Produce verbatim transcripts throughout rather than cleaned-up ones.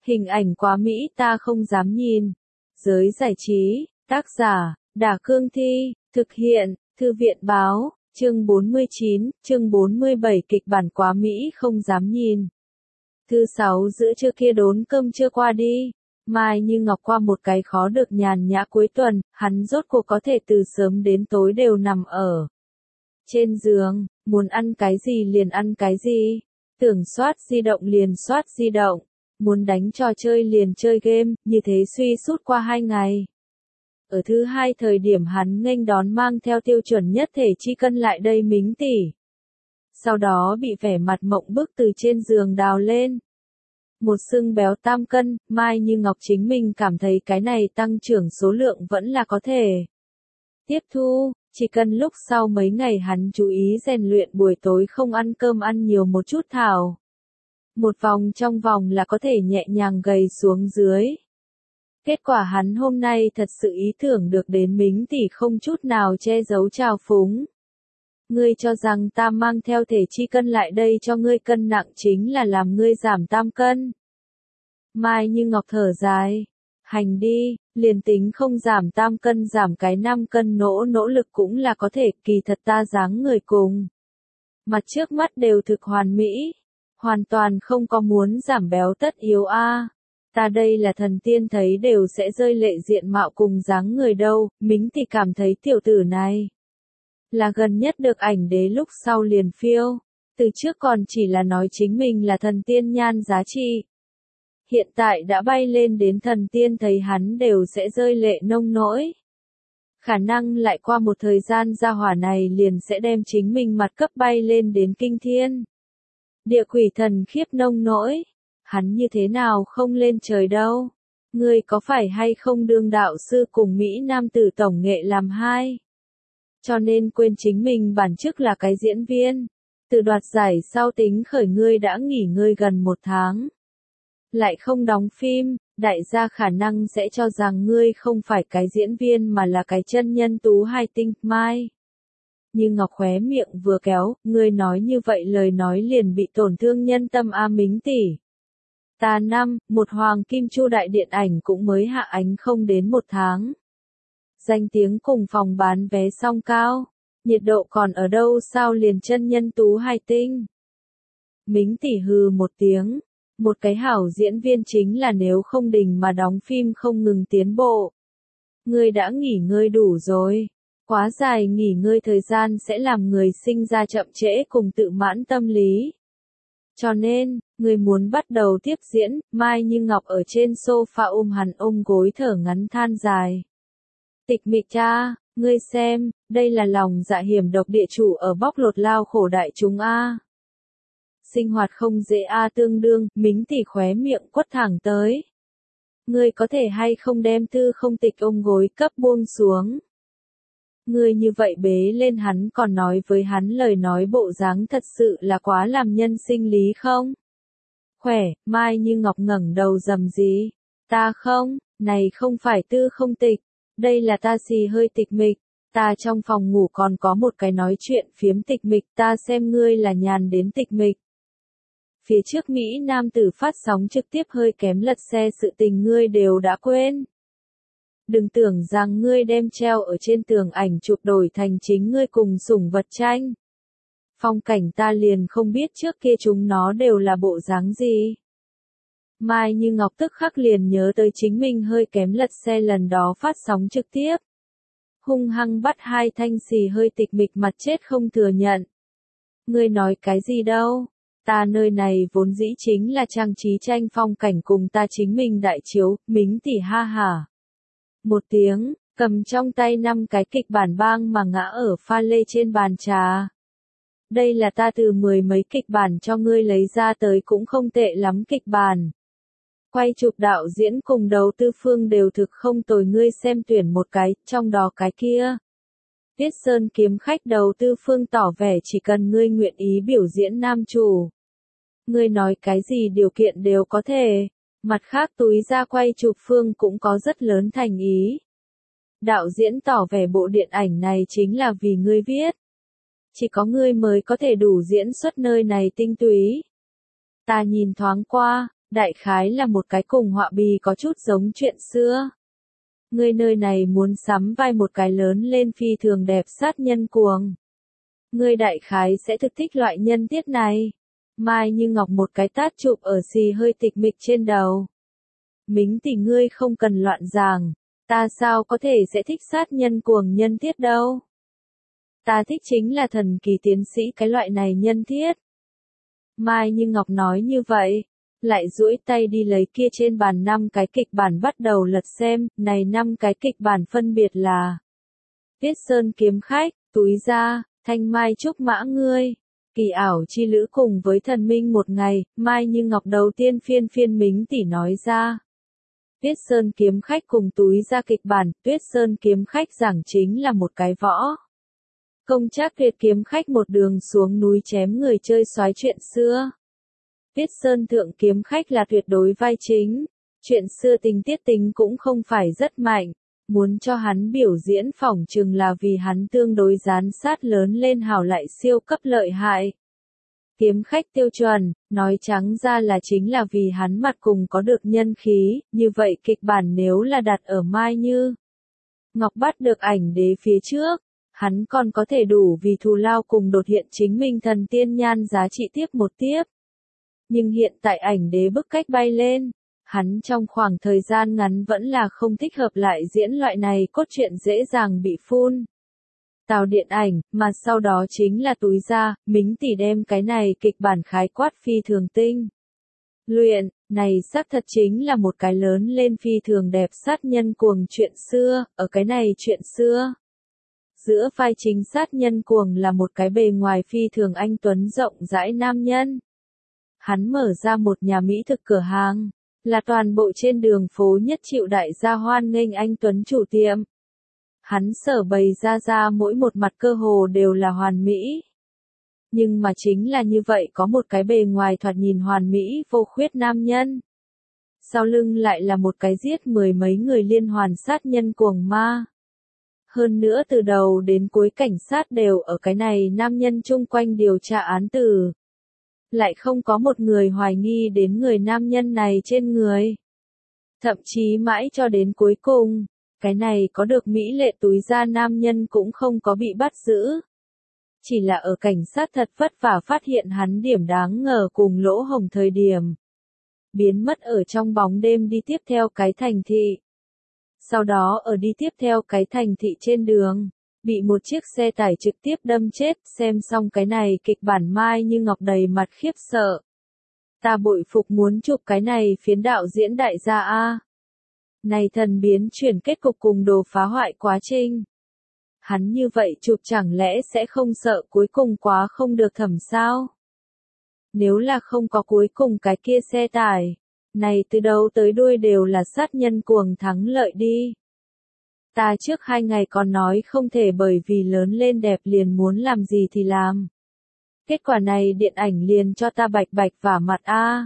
Hình ảnh quá mỹ ta không dám nhìn. Giới giải trí, tác giả, Đả Cương Thi, thực hiện, Thư viện Báo, chương bốn mươi chín, chương bốn mươi bảy kịch bản quá mỹ không dám nhìn. Thứ sáu giữa trưa kia đốn cơm trưa qua đi, Mai Như Ngọc qua một cái khó được nhàn nhã cuối tuần, hắn rốt cuộc có thể từ sớm đến tối đều nằm ở trên giường, muốn ăn cái gì liền ăn cái gì, tưởng soát di động liền soát di động, muốn đánh trò chơi liền chơi game, như thế suy suốt qua hai ngày. Ở thứ hai thời điểm hắn nghênh đón mang theo tiêu chuẩn nhất thể chi cân lại đây Mính tỷ. Sau đó bị vẻ mặt mộng bức từ trên giường đào lên. Một xương béo tam cân, Mai Như Ngọc chính mình cảm thấy cái này tăng trưởng số lượng vẫn là có thể tiếp thu, chỉ cần lúc sau mấy ngày hắn chú ý rèn luyện buổi tối không ăn cơm ăn nhiều một chút thảo. Một vòng trong vòng là có thể nhẹ nhàng gầy xuống dưới. Kết quả hắn hôm nay thật sự ý tưởng được đến Mính tỷ không chút nào che giấu trào phúng. Ngươi cho rằng ta mang theo thể chi cân lại đây cho ngươi cân nặng chính là làm ngươi giảm tam cân. Mai Như Ngọc thở dài. Hành đi, liền tính không giảm tam cân giảm cái năm cân nỗ nỗ lực cũng là có thể, kỳ thật ta dáng người cùng. Mặt trước mắt đều thực hoàn mỹ. Hoàn toàn không có muốn giảm béo tất yếu a. À. Ta đây là thần tiên thấy đều sẽ rơi lệ diện mạo cùng dáng người đâu, Mính thì cảm thấy tiểu tử này là gần nhất được ảnh đế lúc sau liền phiêu, từ trước còn chỉ là nói chính mình là thần tiên nhan giá trị. Hiện tại đã bay lên đến thần tiên thấy hắn đều sẽ rơi lệ nông nỗi. Khả năng lại qua một thời gian gia hỏa này liền sẽ đem chính mình mặt cấp bay lên đến kinh thiên. Địa quỷ thần khiếp nông nỗi. Hắn như thế nào không lên trời đâu. Ngươi có phải hay không đương đạo sư cùng Mỹ Nam tử tổng nghệ làm hai? Cho nên quên chính mình bản chức là cái diễn viên. Từ đoạt giải sau tính khởi ngươi đã nghỉ ngơi gần một tháng. Lại không đóng phim, đại gia khả năng sẽ cho rằng ngươi không phải cái diễn viên mà là cái chân nhân tú hai tinh, Mai. Như Ngọc khóe miệng vừa kéo, ngươi nói như vậy lời nói liền bị tổn thương nhân tâm a Mính tỷ. Ta năm, một hoàng kim chu đại điện ảnh cũng mới hạ ánh không đến một tháng. Danh tiếng cùng phòng bán vé song cao, nhiệt độ còn ở đâu sao liền chân nhân tú hai tinh. Mính tỷ hừ một tiếng, một cái hảo diễn viên chính là nếu không đình mà đóng phim không ngừng tiến bộ. Ngươi đã nghỉ ngơi đủ rồi, quá dài nghỉ ngơi thời gian sẽ làm người sinh ra chậm trễ cùng tự mãn tâm lý. Cho nên, người muốn bắt đầu tiếp diễn, Mai Như Ngọc ở trên sofa ôm hắn ôm gối thở ngắn than dài. Tịch mịch cha, ngươi xem, đây là lòng dạ hiểm độc địa chủ ở bóc lột lao khổ đại chúng a. Sinh hoạt không dễ a tương đương, Mính tỷ khóe miệng quất thẳng tới. Ngươi có thể hay không đem tư không tịch ôm gối cấp buông xuống. Ngươi như vậy bế lên hắn còn nói với hắn lời nói bộ dáng thật sự là quá làm nhân sinh lý không? Khỏe, Mai Như Ngọc ngẩng đầu rầm gì? Ta không, này không phải tư không tịch, đây là ta xì hơi tịch mịch, ta trong phòng ngủ còn có một cái nói chuyện phiếm tịch mịch, ta xem ngươi là nhàn đến tịch mịch. Phía trước Mỹ Nam tử phát sóng trực tiếp hơi kém lật xe sự tình ngươi đều đã quên. Đừng tưởng rằng ngươi đem treo ở trên tường ảnh chụp đổi thành chính ngươi cùng sủng vật tranh. Phong cảnh ta liền không biết trước kia chúng nó đều là bộ dáng gì. Mai Như Ngọc tức khắc liền nhớ tới chính mình hơi kém lật xe lần đó phát sóng trực tiếp. Hung hăng bắt hai thanh xì hơi tịch mịch mặt chết không thừa nhận. Ngươi nói cái gì đâu? Ta nơi này vốn dĩ chính là trang trí tranh phong cảnh cùng ta chính mình đại chiếu, Mính tỷ ha hả. Một tiếng, cầm trong tay năm cái kịch bản bang mà ngã ở pha lê trên bàn trà. Đây là ta từ mười mấy kịch bản cho ngươi lấy ra tới cũng không tệ lắm kịch bản. Quay chụp đạo diễn cùng đầu tư phương đều thực không tồi ngươi xem tuyển một cái, trong đó cái kia. Tiết Sơn kiếm khách đầu tư phương tỏ vẻ chỉ cần ngươi nguyện ý biểu diễn nam chủ. Ngươi nói cái gì điều kiện đều có thể. Mặt khác túi ra quay chụp phương cũng có rất lớn thành ý. Đạo diễn tỏ vẻ bộ điện ảnh này chính là vì ngươi viết. Chỉ có ngươi mới có thể đủ diễn xuất nơi này tinh túy. Ta nhìn thoáng qua, đại khái là một cái cùng họa bì có chút giống chuyện xưa. Ngươi nơi này muốn sắm vai một cái lớn lên phi thường đẹp sát nhân cuồng. Ngươi đại khái sẽ thực thích loại nhân tiết này. Mai Như Ngọc một cái tát chụp ở xì hơi tịch mịch trên đầu. Mính tỷ ngươi không cần loạn giảng, ta sao có thể sẽ thích sát nhân cuồng nhân tiết đâu. Ta thích chính là thần kỳ tiến sĩ cái loại này nhân thiết. Mai Như Ngọc nói như vậy, lại duỗi tay đi lấy kia trên bàn năm cái kịch bản bắt đầu lật xem, này năm cái kịch bản phân biệt là Tiết Sơn kiếm khách, túi ra, Thanh Mai trúc mã ngươi, Kỳ ảo chi lữ cùng với thần minh một ngày. Mai Như Ngọc đầu tiên phiên phiên Mính tỷ nói ra. Tuyết Sơn kiếm khách cùng túi ra kịch bản. Tuyết Sơn kiếm khách giảng chính là một cái võ công trác tuyệt kiếm khách một đường xuống núi chém người chơi soái chuyện xưa. Tuyết Sơn thượng kiếm khách là tuyệt đối vai chính. Chuyện xưa tình tiết tính cũng không phải rất mạnh. Muốn cho hắn biểu diễn phỏng chừng là vì hắn tương đối gián sát lớn lên hào lại siêu cấp lợi hại. Kiếm khách tiêu chuẩn, nói trắng ra là chính là vì hắn mặt cùng có được nhân khí, như vậy kịch bản nếu là đặt ở Mai Như Ngọc bắt được ảnh đế phía trước, hắn còn có thể đủ vì thù lao cùng đột hiện chính mình thần tiên nhan giá trị tiếp một tiếp. Nhưng hiện tại ảnh đế bức cách bay lên. Hắn trong khoảng thời gian ngắn vẫn là không thích hợp lại diễn loại này cốt truyện dễ dàng bị phun tào điện ảnh, mà sau đó chính là túi ra. Mính tỷ đem cái này kịch bản khái quát phi thường tinh luyện, này xác thật chính là một cái lớn lên phi thường đẹp sát nhân cuồng chuyện xưa. Ở cái này chuyện xưa, giữa vai chính sát nhân cuồng là một cái bề ngoài phi thường anh tuấn rộng rãi nam nhân. Hắn mở ra một nhà mỹ thực cửa hàng, là toàn bộ trên đường phố nhất chịu đại gia hoan nghênh anh tuấn chủ tiệm. Hắn sở bày ra ra mỗi một mặt cơ hồ đều là hoàn mỹ. Nhưng mà chính là như vậy có một cái bề ngoài thoạt nhìn hoàn mỹ vô khuyết nam nhân. Sau lưng lại là một cái giết mười mấy người liên hoàn sát nhân cuồng ma. Hơn nữa từ đầu đến cuối cảnh sát đều ở cái này nam nhân chung quanh điều tra án tử. Lại không có một người hoài nghi đến người nam nhân này trên người. Thậm chí mãi cho đến cuối cùng, cái này có được mỹ lệ túi ra nam nhân cũng không có bị bắt giữ. Chỉ là ở cảnh sát thật vất vả phát hiện hắn điểm đáng ngờ cùng lỗ hổng thời điểm. Biến mất ở trong bóng đêm đi tiếp theo cái thành thị. Sau đó ở đi tiếp theo cái thành thị trên đường, bị một chiếc xe tải trực tiếp đâm chết. Xem xong cái này kịch bản Mai Như Ngọc đầy mặt khiếp sợ. Ta bội phục muốn chụp cái này phiến đạo diễn đại gia A. Này thần biến chuyển kết cục cùng đồ phá hoại quá trình. Hắn như vậy chụp chẳng lẽ sẽ không sợ cuối cùng quá không được thẩm sao? Nếu là không có cuối cùng cái kia xe tải, này từ đầu tới đuôi đều là sát nhân cuồng thắng lợi đi. Ta trước hai ngày còn nói không thể bởi vì lớn lên đẹp liền muốn làm gì thì làm. Kết quả này điện ảnh liền cho ta bạch bạch vả mặt a.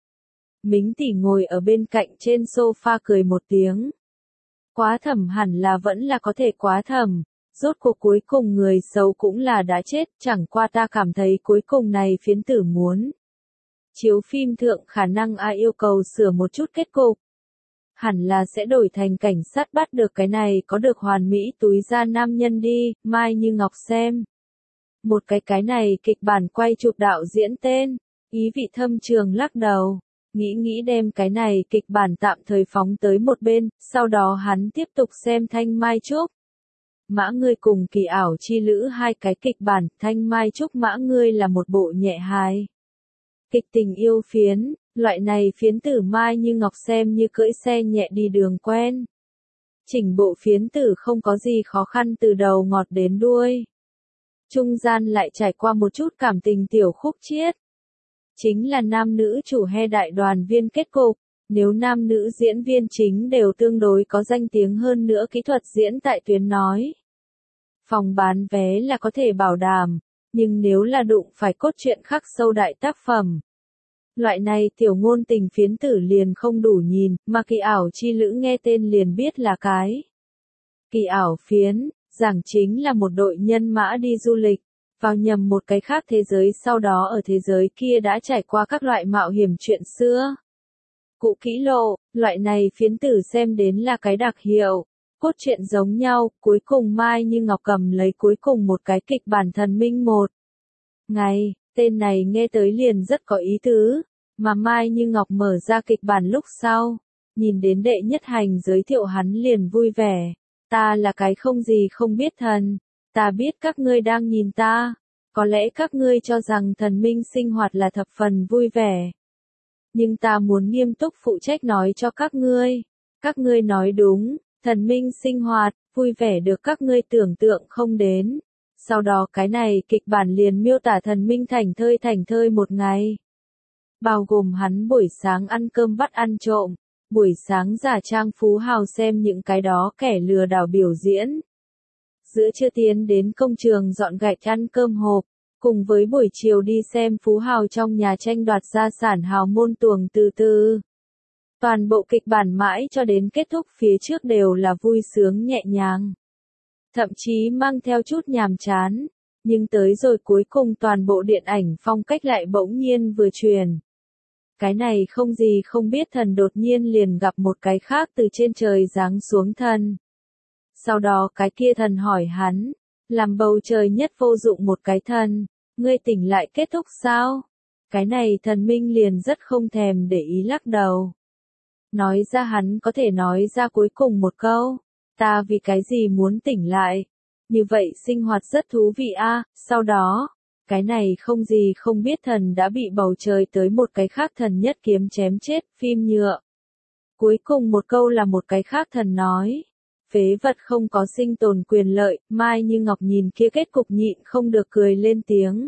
Mính tỷ ngồi ở bên cạnh trên sofa cười một tiếng. Quá thẩm hẳn là vẫn là có thể quá thẩm. Rốt cuộc cuối cùng người xấu cũng là đã chết, chẳng qua ta cảm thấy cuối cùng này phiến tử muốn chiếu phim thượng khả năng ai yêu cầu sửa một chút kết cục. Hẳn là sẽ đổi thành cảnh sát bắt được cái này có được hoàn mỹ túi ra nam nhân đi. Mai Như Ngọc xem một cái cái này kịch bản quay chụp đạo diễn tên, ý vị thâm trường lắc đầu, nghĩ nghĩ đem cái này kịch bản tạm thời phóng tới một bên, sau đó hắn tiếp tục xem Thanh Mai Trúc. Mã ngươi cùng Kỳ ảo chi lữ hai cái kịch bản. Thanh Mai Trúc Mã ngươi là một bộ nhẹ hài kịch tình yêu phiến, loại này phiến tử Mai Như Ngọc xem như cưỡi xe nhẹ đi đường quen. Chỉnh bộ phiến tử không có gì khó khăn từ đầu ngọt đến đuôi. Trung gian lại trải qua một chút cảm tình tiểu khúc chiết. Chính là nam nữ chủ he đại đoàn viên kết cục. Nếu nam nữ diễn viên chính đều tương đối có danh tiếng hơn nữa kỹ thuật diễn tại tuyến nói, phòng bán vé là có thể bảo đảm. Nhưng nếu là đụng phải cốt truyện khắc sâu đại tác phẩm, loại này tiểu ngôn tình phiến tử liền không đủ nhìn, mà Kỳ ảo chi lữ nghe tên liền biết là cái kỳ ảo phiến, giảng chính là một đội nhân mã đi du lịch, vào nhầm một cái khác thế giới, sau đó ở thế giới kia đã trải qua các loại mạo hiểm chuyện xưa. Cụ kỹ lộ, loại này phiến tử xem đến là cái đặc hiệu. Cốt truyện giống nhau, cuối cùng Mai Như Ngọc cầm lấy cuối cùng một cái kịch bản thần minh một ngày, tên này nghe tới liền rất có ý tứ, mà Mai Như Ngọc mở ra kịch bản lúc sau, nhìn đến đệ nhất hành giới thiệu hắn liền vui vẻ, ta là cái không gì không biết thần, ta biết các ngươi đang nhìn ta, có lẽ các ngươi cho rằng thần minh sinh hoạt là thập phần vui vẻ. Nhưng ta muốn nghiêm túc phụ trách nói cho các ngươi, các ngươi nói đúng. Thần minh sinh hoạt, vui vẻ được các ngươi tưởng tượng không đến. Sau đó cái này kịch bản liền miêu tả thần minh thành thơi thành thơi một ngày. Bao gồm hắn buổi sáng ăn cơm vắt ăn trộm, buổi sáng giả trang phú hào xem những cái đó kẻ lừa đảo biểu diễn. Giữa trưa tiến đến công trường dọn gạch ăn cơm hộp, cùng với buổi chiều đi xem phú hào trong nhà tranh đoạt gia sản hào môn tuồng từ từ. Toàn bộ kịch bản mãi cho đến kết thúc phía trước đều là vui sướng nhẹ nhàng. Thậm chí mang theo chút nhàm chán. Nhưng tới rồi cuối cùng toàn bộ điện ảnh phong cách lại bỗng nhiên vừa truyền. Cái này không gì không biết thần đột nhiên liền gặp một cái khác từ trên trời giáng xuống thần. Sau đó cái kia thần hỏi hắn, làm bầu trời nhất vô dụng một cái thần, ngươi tỉnh lại kết thúc sao? Cái này thần minh liền rất không thèm để ý lắc đầu. Nói ra hắn có thể nói ra cuối cùng một câu, ta vì cái gì muốn tỉnh lại, như vậy sinh hoạt rất thú vị a. À. Sau đó, cái này không gì không biết thần đã bị bầu trời tới một cái khác thần nhất kiếm chém chết, phim nhựa. Cuối cùng một câu là một cái khác thần nói, phế vật không có sinh tồn quyền lợi, Mai Như Ngọc nhìn kia kết cục nhịn không được cười lên tiếng.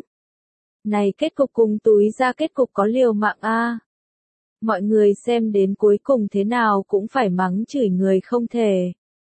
Này kết cục cùng túi ra kết cục có liều mạng a. À. Mọi người xem đến cuối cùng thế nào cũng phải mắng chửi người không thể.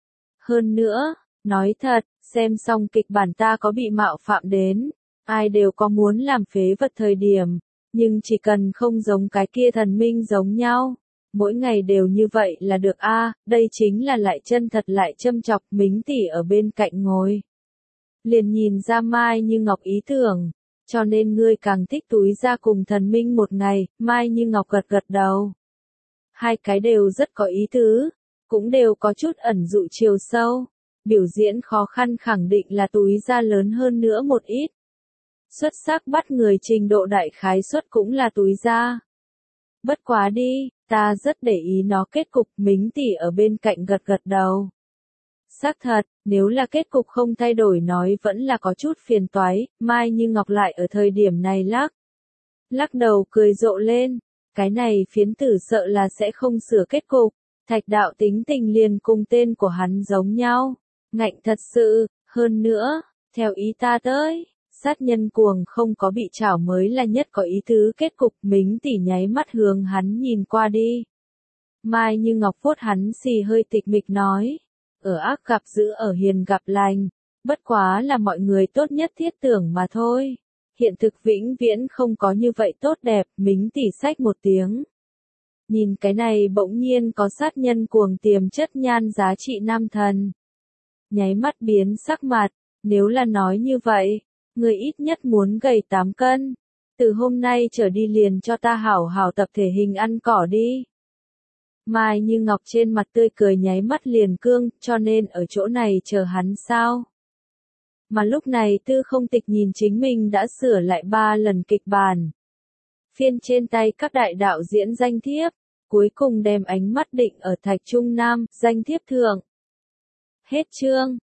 Hơn nữa, nói thật, xem xong kịch bản ta có bị mạo phạm đến, ai đều có muốn làm phế vật thời điểm, nhưng chỉ cần không giống cái kia thần minh giống nhau, mỗi ngày đều như vậy là được a. À, đây chính là lại chân thật lại châm chọc Mính tỷ ở bên cạnh ngồi. Liền nhìn ra Mai Như Ngọc ý tưởng. Cho nên ngươi càng thích túi ra cùng thần minh một ngày, Mai Như Ngọc gật gật đầu. Hai cái đều rất có ý tứ, cũng đều có chút ẩn dụ chiều sâu. Biểu diễn khó khăn khẳng định là túi ra lớn hơn nữa một ít. Xuất sắc bắt người trình độ đại khái suất cũng là túi ra. Bất quá đi, ta rất để ý nó kết cục, Mính tỷ ở bên cạnh gật gật đầu. Xác thật, nếu là kết cục không thay đổi nói vẫn là có chút phiền toái, Mai Như Ngọc lại ở thời điểm này lắc. Lắc đầu cười rộ lên, cái này phiến tử sợ là sẽ không sửa kết cục, Thạch đạo tính tình liền cùng tên của hắn giống nhau, ngạnh thật sự, hơn nữa, theo ý ta tới, sát nhân cuồng không có bị trảo mới là nhất có ý tứ kết cục, Mính tỷ nháy mắt hướng hắn nhìn qua đi. Mai Như Ngọc vuốt hắn xì hơi tịch mịch nói. Ở ác gặp dữ ở hiền gặp lành, bất quá là mọi người tốt nhất thiết tưởng mà thôi. Hiện thực vĩnh viễn không có như vậy tốt đẹp, Mính tỷ sách một tiếng. Nhìn cái này bỗng nhiên có sát nhân cuồng tiềm chất nhan giá trị nam thần. Nháy mắt biến sắc mặt, nếu là nói như vậy, người ít nhất muốn gầy tám cân. Từ hôm nay trở đi liền cho ta hảo hảo tập thể hình ăn cỏ đi. Mai Như Ngọc trên mặt tươi cười nháy mắt liền cương, cho nên ở chỗ này chờ hắn sao. Mà lúc này Tư Không Tịch nhìn chính mình đã sửa lại ba lần kịch bản. Phiên trên tay các đại đạo diễn danh thiếp, cuối cùng đem ánh mắt định ở Thạch Trung Nam, danh thiếp thượng. Hết chương.